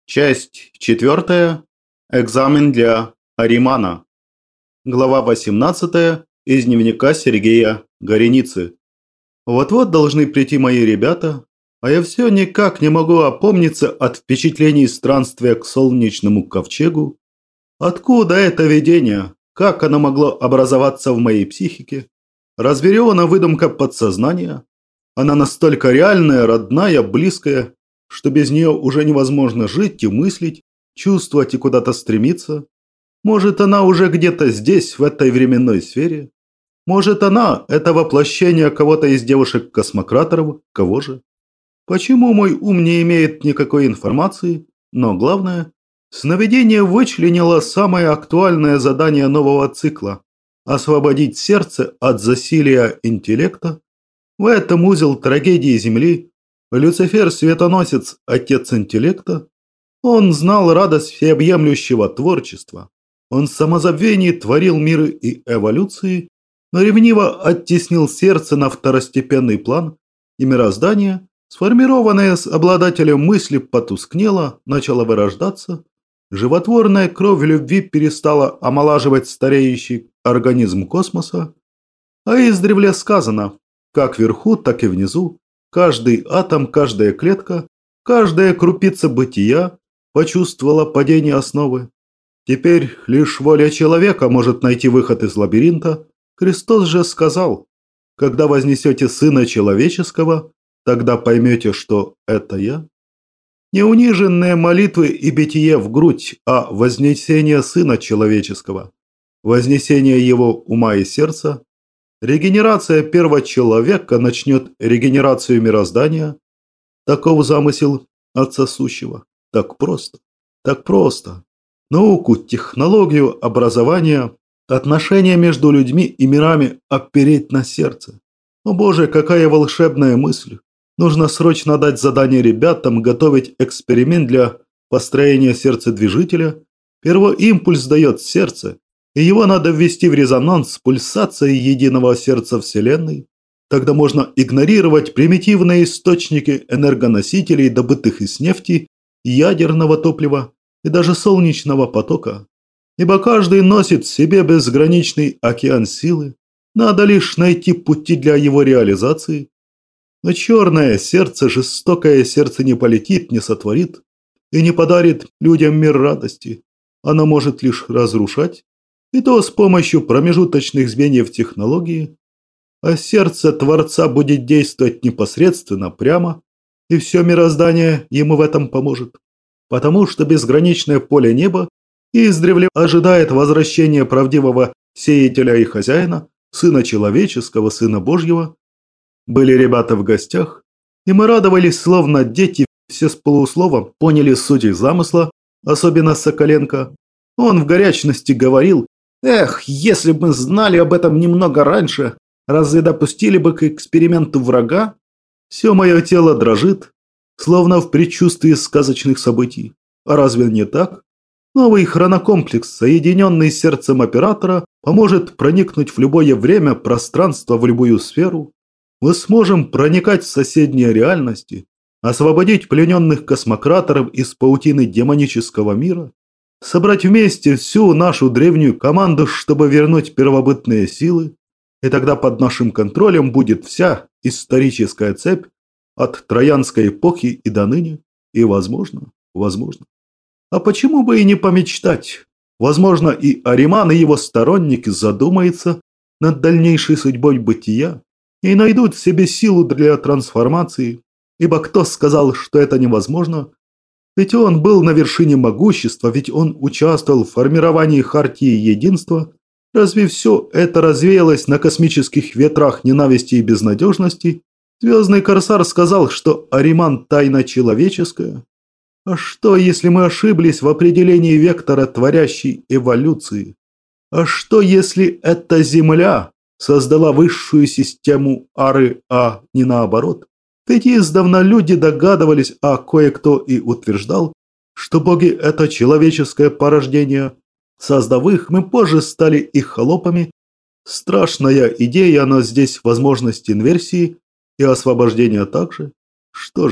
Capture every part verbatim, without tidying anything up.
Часть четвертая. Экзамен для Аримана. Глава восемнадцатая. Из дневника Сергея Гореницы. Вот-вот должны прийти мои ребята, а я все никак не могу опомниться от впечатлений странствия к солнечному ковчегу. Откуда это видение? Как оно могло образоваться в моей психике? Разве Риона выдумка подсознания? Она настолько реальная, родная, близкая, что без нее уже невозможно жить и мыслить, чувствовать и куда-то стремиться. Может, она уже где-то здесь, в этой временной сфере? Может, она – это воплощение кого-то из девушек-космократоров? Кого же? Почему мой ум не имеет никакой информации? Но главное, сновидение вычленило самое актуальное задание нового цикла – освободить сердце от засилия интеллекта. В этом узел трагедии Земли. Люцифер – светоносец, отец интеллекта. Он знал радость всеобъемлющего творчества. Он в самозабвении творил миры и эволюции, но ревниво оттеснил сердце на второстепенный план, и мироздание, сформированное с обладателем мысли, потускнело, начало вырождаться. Животворная кровь любви перестала омолаживать стареющий организм космоса, а издревле сказано, как вверху, так и внизу, каждый атом, каждая клетка, каждая крупица бытия почувствовала падение основы. Теперь лишь воля человека может найти выход из лабиринта. Христос же сказал: «Когда вознесете Сына Человеческого, тогда поймете, что это Я». Не униженные молитвы и битие в грудь, а вознесение Сына Человеческого, вознесение Его ума и сердца. Регенерация первого человека начнет регенерацию мироздания. Таков замысел Отца Сущего. Так просто, так просто. Науку, технологию, образование, отношения между людьми и мирами опереть на сердце. О Боже, какая волшебная мысль. Нужно срочно дать задание ребятам готовить эксперимент для построения сердцедвижителя. Первый импульс дает сердце, и его надо ввести в резонанс с пульсацией единого сердца Вселенной. Тогда можно игнорировать примитивные источники энергоносителей, добытых из нефти, ядерного топлива и даже солнечного потока. Ибо каждый носит в себе безграничный океан силы. Надо лишь найти пути для его реализации. Но черное сердце, жестокое сердце не полетит, не сотворит и не подарит людям мир радости. Оно может лишь разрушать, и то с помощью промежуточных звеньев технологии. А сердце Творца будет действовать непосредственно, прямо, и все мироздание ему в этом поможет. Потому что безграничное поле неба издревле ожидает возвращения правдивого сеятеля и хозяина, Сына Человеческого, Сына Божьего. Были ребята в гостях, и мы радовались, словно дети, все с полуслова поняли суть их замысла, особенно Соколенко. Он в горячности говорил: «Эх, если бы мы знали об этом немного раньше, разве допустили бы к эксперименту врага?» Все мое тело дрожит, словно в предчувствии сказочных событий. А разве не так? Новый хронокомплекс, соединенный с сердцем оператора, поможет проникнуть в любое время, пространство, в любую сферу. Мы сможем проникать в соседние реальности, освободить плененных космократоров из паутины демонического мира, собрать вместе всю нашу древнюю команду, чтобы вернуть первобытные силы, и тогда под нашим контролем будет вся историческая цепь от Троянской эпохи и до ныне, и возможно, возможно. А почему бы и не помечтать? Возможно, и Ариман, и его сторонники задумаются над дальнейшей судьбой бытия и найдут в себе силу для трансформации, ибо кто сказал, что это невозможно? Ведь он был на вершине могущества, ведь он участвовал в формировании Хартии Единства. Разве все это развеялось на космических ветрах ненависти и безнадежности? Звездный Корсар сказал, что Ариман – тайна человеческая. А что, если мы ошиблись в определении вектора творящей эволюции? А что, если эта Земля создала высшую систему Ары, а не наоборот? Ведь издавна люди догадывались, а кое-кто и утверждал, что боги – это человеческое порождение. Создав их, мы позже стали их холопами. Страшная идея, но здесь возможность инверсии и освобождения также. Что же,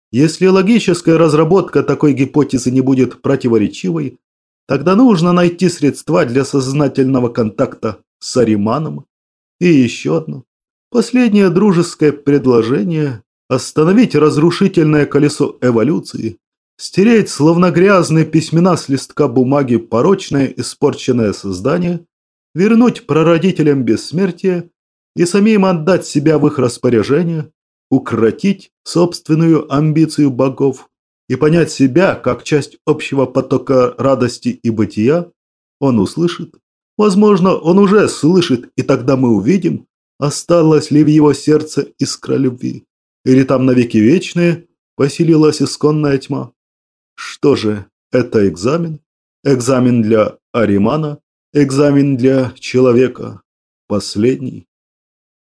Если логическая разработка такой гипотезы не будет противоречивой, тогда нужно найти средства для сознательного контакта с Ариманом. И еще одно. Последнее дружеское предложение – остановить разрушительное колесо эволюции, стереть словно грязные письмена с листка бумаги порочное испорченное создание, вернуть прародителям бессмертие и самим отдать себя в их распоряжение, укротить собственную амбицию богов и понять себя как часть общего потока радости и бытия, он услышит. Возможно, он уже слышит, и тогда мы увидим, осталась ли в его сердце искра любви, или там навеки вечные поселилась исконная тьма. Что же, это экзамен? Экзамен для Аримана, экзамен для человека. Последний.